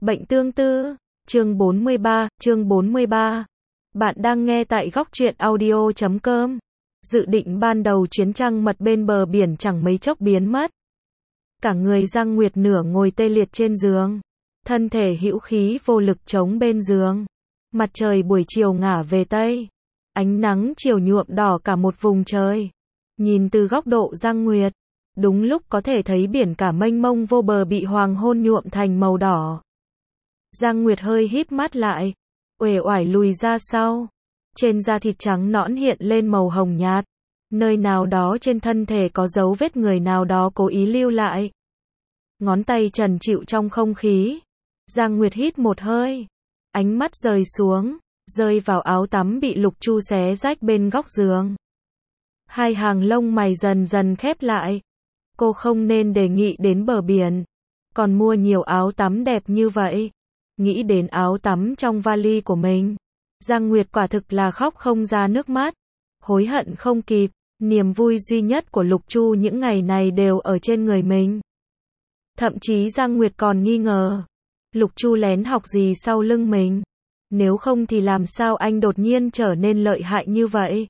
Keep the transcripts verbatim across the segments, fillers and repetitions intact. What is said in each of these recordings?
Bệnh tương tư, chương bốn mươi ba, chương bốn mươi ba. Bạn đang nghe tại góc truyện audio chấm com. Dự định ban đầu chuyến trăng mật bên bờ biển chẳng mấy chốc biến mất. Cả người Giang Nguyệt nửa ngồi tê liệt trên giường, thân thể hữu khí vô lực chống bên giường. Mặt trời buổi chiều ngả về tây, ánh nắng chiều nhuộm đỏ cả một vùng trời. Nhìn từ góc độ Giang Nguyệt, đúng lúc có thể thấy biển cả mênh mông vô bờ bị hoàng hôn nhuộm thành màu đỏ. Giang Nguyệt hơi híp mắt lại, uể oải lùi ra sau. Trên da thịt trắng nõn hiện lên màu hồng nhạt. Nơi nào đó trên thân thể có dấu vết người nào đó cố ý lưu lại. Ngón tay trần trịu trong không khí. Giang Nguyệt hít một hơi. Ánh mắt rời xuống, rơi vào áo tắm bị Lục Chu xé rách bên góc giường. Hai hàng lông mày dần dần khép lại. Cô không nên đề nghị đến bờ biển, còn mua nhiều áo tắm đẹp như vậy. Nghĩ đến áo tắm trong vali của mình, Giang Nguyệt quả thực là khóc không ra nước mắt. Hối hận không kịp, niềm vui duy nhất của Lục Chu những ngày này đều ở trên người mình. Thậm chí Giang Nguyệt còn nghi ngờ, Lục Chu lén học gì sau lưng mình. Nếu không thì làm sao anh đột nhiên trở nên lợi hại như vậy.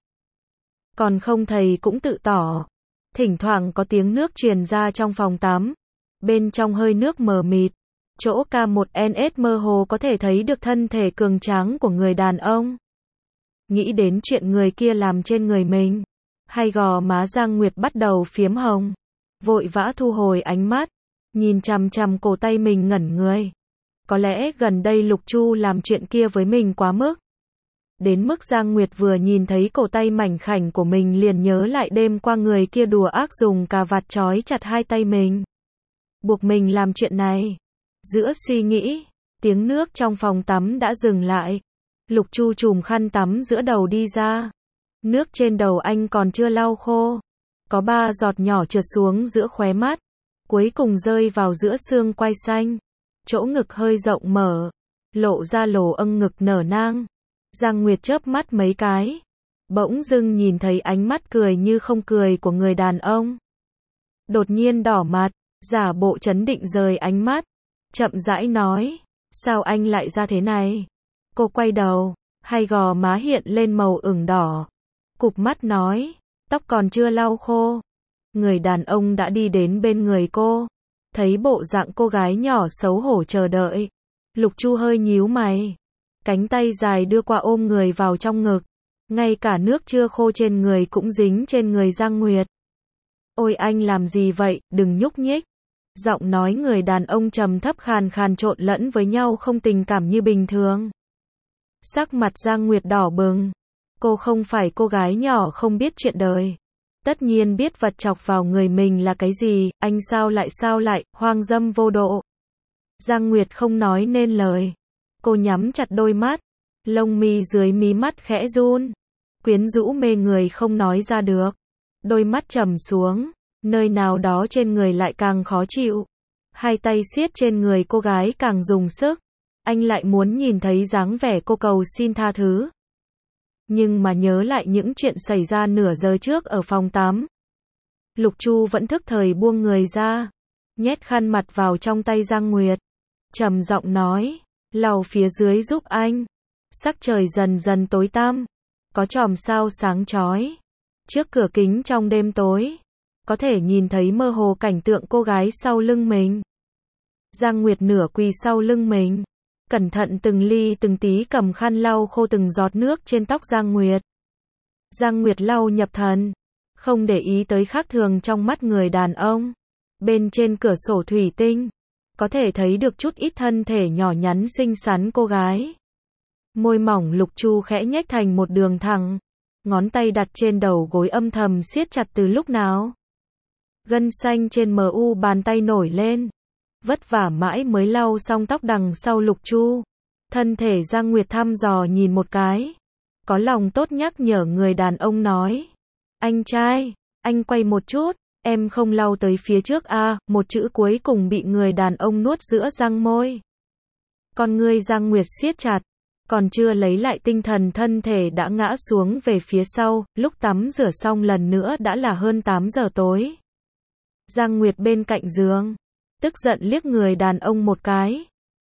Còn không thầy cũng tự tỏ. Thỉnh thoảng có tiếng nước truyền ra trong phòng tắm. Bên trong hơi nước mờ mịt. Chỗ K một N S mơ hồ có thể thấy được thân thể cường tráng của người đàn ông. Nghĩ đến chuyện người kia làm trên người mình. Hay gò má Giang Nguyệt bắt đầu phiếm hồng. Vội vã thu hồi ánh mắt. Nhìn chằm chằm cổ tay mình ngẩn người. Có lẽ gần đây Lục Chu làm chuyện kia với mình quá mức. Đến mức Giang Nguyệt vừa nhìn thấy cổ tay mảnh khảnh của mình liền nhớ lại đêm qua người kia đùa ác dùng cà vạt trói chặt hai tay mình. Buộc mình làm chuyện này. Giữa suy nghĩ, tiếng nước trong phòng tắm đã dừng lại. Lục Chu chùm khăn tắm giữa đầu đi ra. Nước trên đầu anh còn chưa lau khô. Có ba giọt nhỏ trượt xuống giữa khóe mắt. Cuối cùng rơi vào giữa xương quai xanh. Chỗ ngực hơi rộng mở. Lộ ra lồ âng ngực nở nang. Giang Nguyệt chớp mắt mấy cái. Bỗng dưng nhìn thấy ánh mắt cười như không cười của người đàn ông. Đột nhiên đỏ mặt, giả bộ trấn định rời ánh mắt. Chậm rãi nói, sao anh lại ra thế này? Cô quay đầu, hai gò má hiện lên màu ửng đỏ. Cụp mắt nói, tóc còn chưa lau khô. Người đàn ông đã đi đến bên người cô. Thấy bộ dạng cô gái nhỏ xấu hổ chờ đợi. Lục Chu hơi nhíu mày. Cánh tay dài đưa qua ôm người vào trong ngực. Ngay cả nước chưa khô trên người cũng dính trên người Giang Nguyệt. Ôi anh làm gì vậy, đừng nhúc nhích. Giọng nói người đàn ông trầm thấp khàn khàn trộn lẫn với nhau không tình cảm như bình thường. Sắc mặt Giang Nguyệt đỏ bừng. Cô không phải cô gái nhỏ không biết chuyện đời. Tất nhiên biết vật chọc vào người mình là cái gì, anh sao lại sao lại, hoang dâm vô độ. Giang Nguyệt không nói nên lời. Cô nhắm chặt đôi mắt. Lông mi dưới mí mắt khẽ run. Quyến rũ mê người không nói ra được. Đôi mắt trầm xuống. Nơi nào đó trên người lại càng khó chịu. Hai tay siết trên người cô gái càng dùng sức. Anh lại muốn nhìn thấy dáng vẻ cô cầu xin tha thứ. Nhưng mà nhớ lại những chuyện xảy ra nửa giờ trước ở phòng tắm. Lục Chu vẫn thức thời buông người ra. Nhét khăn mặt vào trong tay Giang Nguyệt. Trầm giọng nói, lau phía dưới giúp anh. Sắc trời dần dần tối tăm. Có chòm sao sáng chói. Trước cửa kính trong đêm tối. Có thể nhìn thấy mơ hồ cảnh tượng cô gái sau lưng mình. Giang Nguyệt nửa quỳ sau lưng mình. Cẩn thận từng ly từng tí cầm khăn lau khô từng giọt nước trên tóc Giang Nguyệt. Giang Nguyệt lau nhập thần. Không để ý tới khác thường trong mắt người đàn ông. Bên trên cửa sổ thủy tinh. Có thể thấy được chút ít thân thể nhỏ nhắn xinh xắn cô gái. Môi mỏng Lục Chu khẽ nhếch thành một đường thẳng. Ngón tay đặt trên đầu gối âm thầm siết chặt từ lúc nào. Gân xanh trên mờ u bàn tay nổi lên. Vất vả mãi mới lau xong tóc đằng sau Lục Chu. Thân thể Giang Nguyệt thăm dò nhìn một cái. Có lòng tốt nhắc nhở người đàn ông nói. Anh trai, anh quay một chút, em không lau tới phía trước a à, một chữ cuối cùng bị người đàn ông nuốt giữa răng môi. Con ngươi Giang Nguyệt siết chặt. Còn chưa lấy lại tinh thần thân thể đã ngã xuống về phía sau. Lúc tắm rửa xong lần nữa đã là hơn tám giờ tối. Giang Nguyệt bên cạnh giường. Tức giận liếc người đàn ông một cái.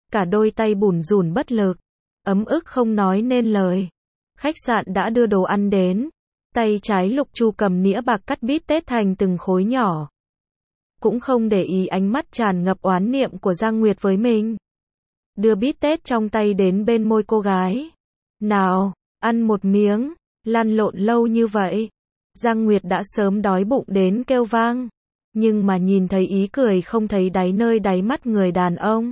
cả đôi tay bủn rủn bất lực, ấm ức không nói nên lời. Khách sạn đã đưa đồ ăn đến, tay trái Lục Chu cầm nĩa bạc cắt bít tết thành từng khối nhỏ. Cũng không để ý ánh mắt tràn ngập oán niệm của Giang Nguyệt với mình. Đưa bít tết trong tay đến bên môi cô gái. Nào, ăn một miếng, lăn lộn lâu như vậy. Giang Nguyệt đã sớm đói bụng đến kêu vang. Nhưng mà nhìn thấy ý cười không thấy đáy nơi đáy mắt người đàn ông.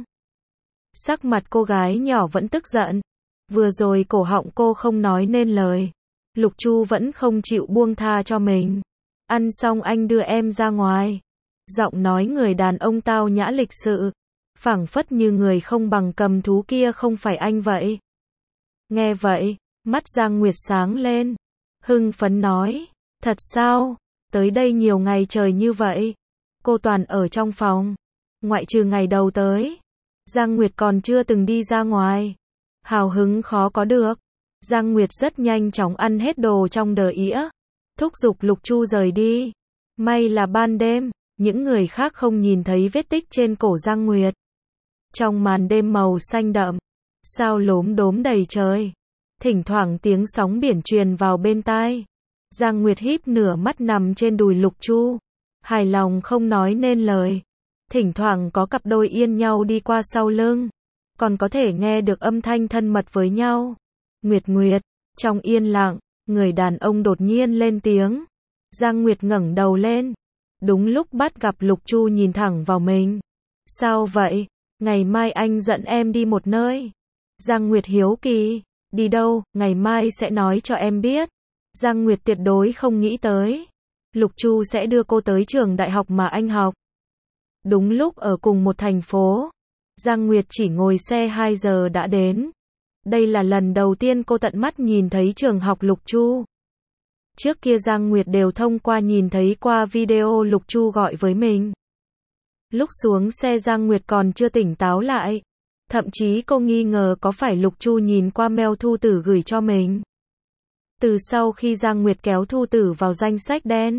Sắc mặt cô gái nhỏ vẫn tức giận. Vừa rồi cổ họng cô không nói nên lời. Lục Chu vẫn không chịu buông tha cho mình. Ăn xong anh đưa em ra ngoài. Giọng nói người đàn ông tao nhã lịch sự. Phảng phất như người không bằng cầm thú kia không phải anh vậy. Nghe vậy, mắt Giang Nguyệt sáng lên. Hưng phấn nói. Thật sao? Tới đây nhiều ngày trời như vậy. Cô toàn ở trong phòng. Ngoại trừ ngày đầu tới. Giang Nguyệt còn chưa từng đi ra ngoài. Hào hứng khó có được. Giang Nguyệt rất nhanh chóng ăn hết đồ trong đờ ĩa. Thúc giục Lục Chu rời đi. May là ban đêm, những người khác không nhìn thấy vết tích trên cổ Giang Nguyệt. Trong màn đêm màu xanh đậm, sao lốm đốm đầy trời. Thỉnh thoảng tiếng sóng biển truyền vào bên tai. Giang Nguyệt híp nửa mắt nằm trên đùi Lục Chu. Hài lòng không nói nên lời. Thỉnh thoảng có cặp đôi yên nhau đi qua sau lưng. Còn có thể nghe được âm thanh thân mật với nhau. Nguyệt Nguyệt, trong yên lặng, người đàn ông đột nhiên lên tiếng. Giang Nguyệt ngẩng đầu lên. Đúng lúc bắt gặp Lục Chu nhìn thẳng vào mình. Sao vậy? Ngày mai anh dẫn em đi một nơi. Giang Nguyệt hiếu kỳ. Đi đâu? Ngày mai sẽ nói cho em biết. Giang Nguyệt tuyệt đối không nghĩ tới. Lục Chu sẽ đưa cô tới trường đại học mà anh học. Đúng lúc ở cùng một thành phố. Giang Nguyệt chỉ ngồi xe hai giờ đã đến. Đây là lần đầu tiên cô tận mắt nhìn thấy trường học Lục Chu. Trước kia Giang Nguyệt đều thông qua nhìn thấy qua video Lục Chu gọi với mình. Lúc xuống xe Giang Nguyệt còn chưa tỉnh táo lại. Thậm chí cô nghi ngờ có phải Lục Chu nhìn qua mail Thu Tử gửi cho mình. Từ sau khi Giang Nguyệt kéo Thu Tử vào danh sách đen,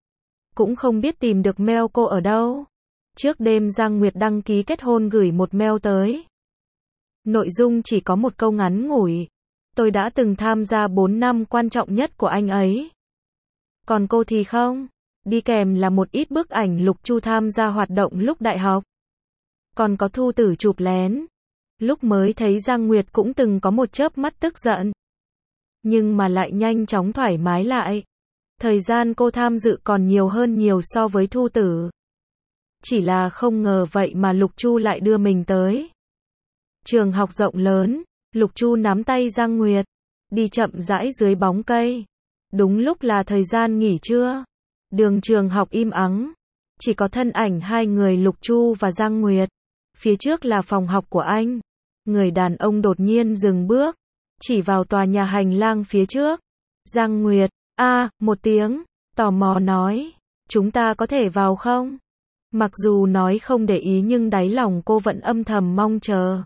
cũng không biết tìm được mail cô ở đâu. Trước đêm Giang Nguyệt đăng ký kết hôn gửi một mail tới. Nội dung chỉ có một câu ngắn ngủi. Tôi đã từng tham gia bốn năm quan trọng nhất của anh ấy. Còn cô thì không. Đi kèm là một ít bức ảnh Lục Chu tham gia hoạt động lúc đại học. Còn có Thu Tử chụp lén. Lúc mới thấy Giang Nguyệt cũng từng có một chớp mắt tức giận. Nhưng mà lại nhanh chóng thoải mái lại. Thời gian cô tham dự còn nhiều hơn nhiều so với Thu Tử. Chỉ là không ngờ vậy mà Lục Chu lại đưa mình tới. Trường học rộng lớn, Lục Chu nắm tay Giang Nguyệt, đi chậm rãi dưới bóng cây. Đúng lúc là thời gian nghỉ trưa. Đường trường học im ắng, chỉ có thân ảnh hai người Lục Chu và Giang Nguyệt. Phía trước là phòng học của anh. Người đàn ông đột nhiên dừng bước, chỉ vào tòa nhà hành lang phía trước. Giang Nguyệt, a, một tiếng, tò mò nói, chúng ta có thể vào không? Mặc dù nói không để ý nhưng đáy lòng cô vẫn âm thầm mong chờ.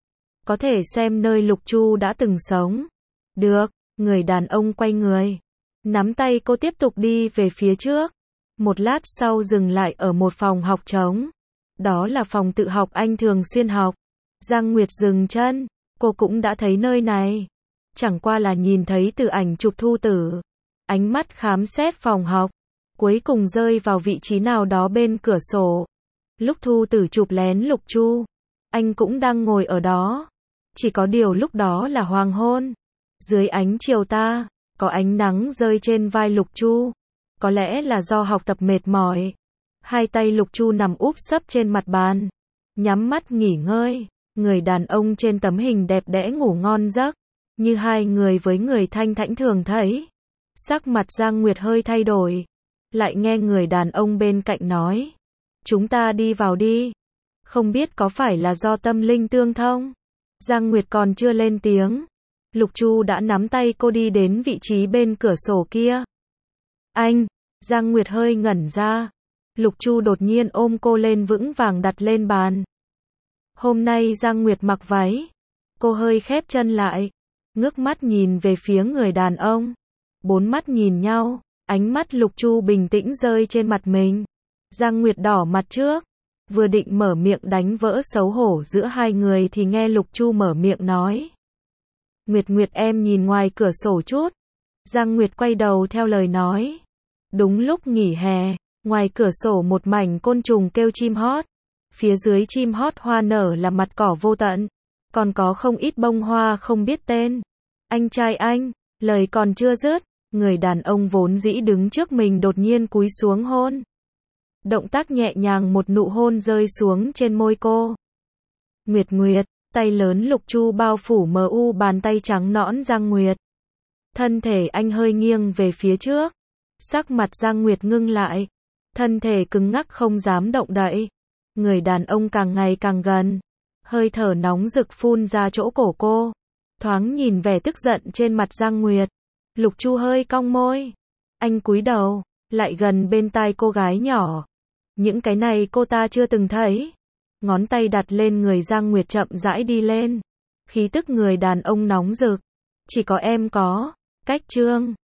Có thể xem nơi Lục Chu đã từng sống. Được, người đàn ông quay người. Nắm tay cô tiếp tục đi về phía trước. Một lát sau dừng lại ở một phòng học trống. Đó là phòng tự học anh thường xuyên học. Giang Nguyệt dừng chân. Cô cũng đã thấy nơi này. Chẳng qua là nhìn thấy từ ảnh chụp Thu Tử. Ánh mắt khám xét phòng học. Cuối cùng rơi vào vị trí nào đó bên cửa sổ. Lúc Thu Tử chụp lén Lục Chu, anh cũng đang ngồi ở đó. Chỉ có điều lúc đó là hoàng hôn. Dưới ánh chiều tà, có ánh nắng rơi trên vai Lục Chu. Có lẽ là do học tập mệt mỏi. Hai tay Lục Chu nằm úp sấp trên mặt bàn. Nhắm mắt nghỉ ngơi. Người đàn ông trên tấm hình đẹp đẽ ngủ ngon giấc. Như hai người với người thanh thảnh thường thấy. Sắc mặt Giang Nguyệt hơi thay đổi. Lại nghe người đàn ông bên cạnh nói. Chúng ta đi vào đi. Không biết có phải là do tâm linh tương thông. Giang Nguyệt còn chưa lên tiếng. Lục Chu đã nắm tay cô đi đến vị trí bên cửa sổ kia. Anh, Giang Nguyệt hơi ngẩn ra. Lục Chu đột nhiên ôm cô lên vững vàng đặt lên bàn. Hôm nay Giang Nguyệt mặc váy. Cô hơi khép chân lại. Ngước mắt nhìn về phía người đàn ông. Bốn mắt nhìn nhau. Ánh mắt Lục Chu bình tĩnh rơi trên mặt mình. Giang Nguyệt đỏ mặt trước. Vừa định mở miệng đánh vỡ xấu hổ giữa hai người thì nghe Lục Chu mở miệng nói. Nguyệt Nguyệt em nhìn ngoài cửa sổ chút. Giang Nguyệt quay đầu theo lời nói. Đúng lúc nghỉ hè, ngoài cửa sổ một mảnh côn trùng kêu chim hót. Phía dưới chim hót hoa nở là mặt cỏ vô tận. Còn có không ít bông hoa không biết tên. Anh trai anh, lời còn chưa dứt, người đàn ông vốn dĩ đứng trước mình đột nhiên cúi xuống hôn. Động tác nhẹ nhàng một nụ hôn rơi xuống trên môi cô. Nguyệt Nguyệt, tay lớn Lục Chu bao phủ mờ u bàn tay trắng nõn Giang Nguyệt. Thân thể anh hơi nghiêng về phía trước. Sắc mặt Giang Nguyệt ngưng lại. Thân thể cứng ngắc không dám động đậy. Người đàn ông càng ngày càng gần. Hơi thở nóng rực phun ra chỗ cổ cô. Thoáng nhìn vẻ tức giận trên mặt Giang Nguyệt. Lục Chu hơi cong môi. Anh cúi đầu, lại gần bên tai cô gái nhỏ. Những cái này cô ta chưa từng thấy. Ngón tay đặt lên người Giang Nguyệt chậm rãi đi lên. Khí tức người đàn ông nóng rực. Chỉ có em có. Cách trương.